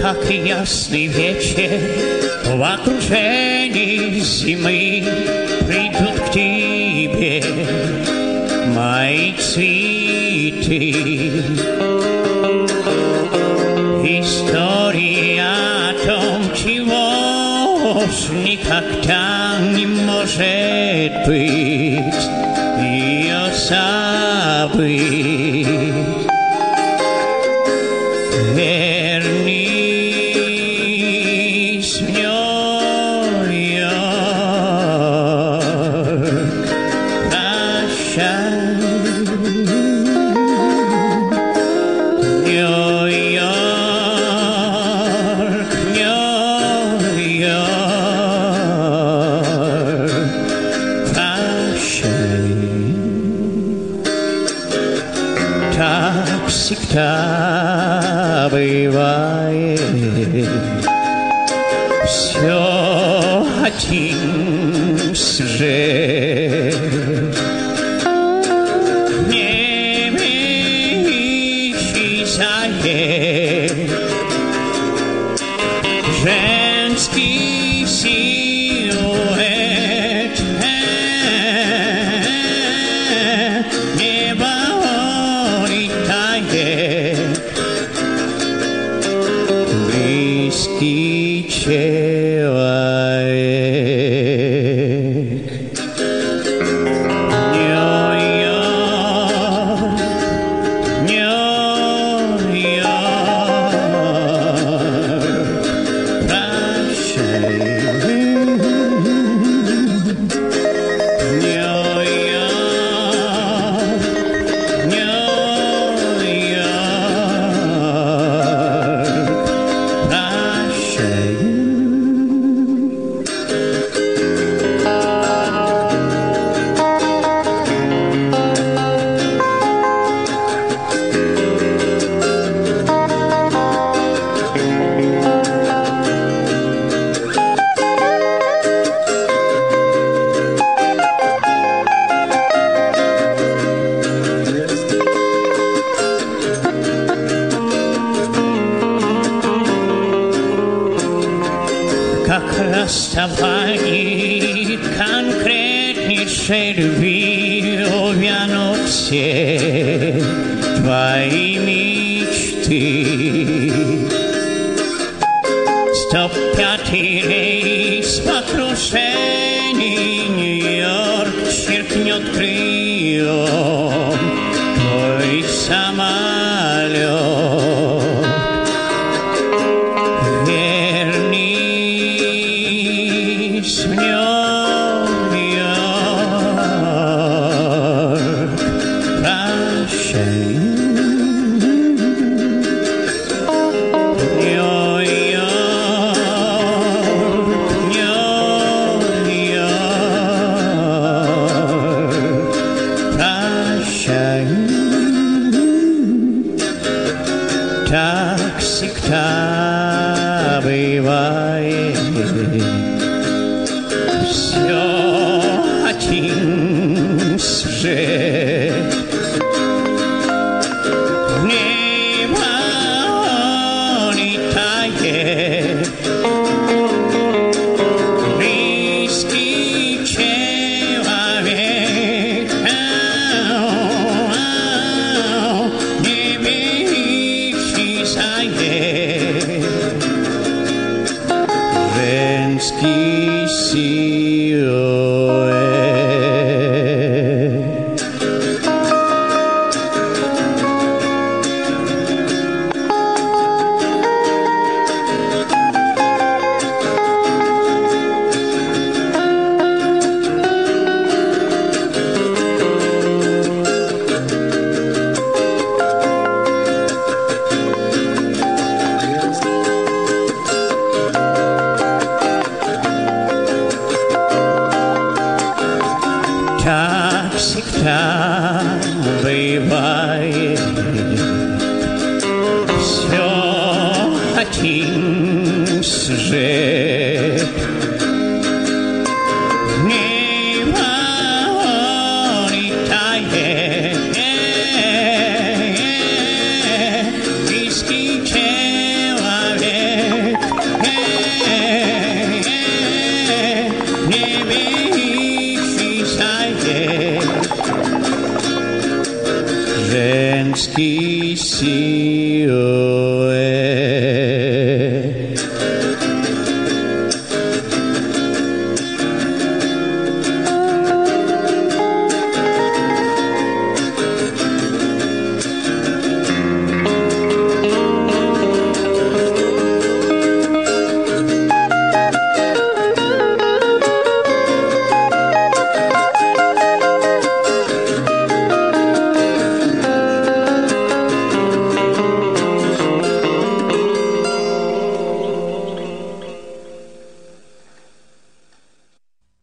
как ясный вечер, в окружении зимы придут к тебе мои цветы. История о том, чего ж никогда не может быть, ее забыть. Вернись в Нью-Йорк, прощай. Нью-Йорк, Нью-Йорк, прощай. Так всегда бывает, все один сюжет. Небе исчезает женский силуэт. Небо улетает, близкий человек. Нью-Йорк, Нью-Йорк, прощай. Нью-Йорк, Нью-Йорк, прощай. Как расставание конкретнейшей любви увянут все твои мечты. 105-й рейс в окружении Нью-Йорк черкнет крылом твой самолет. Вернись в Нью-Йорк, прощай. Нью-Йорк, Нью-Йорк, прощай. Так всегда бывает, все один сюжет. Небо улетает, близкий человек. Небе исчезает женский силуэт. Так всегда бывает, все один сюжет. Небо улетает, близкий человек. детский синь.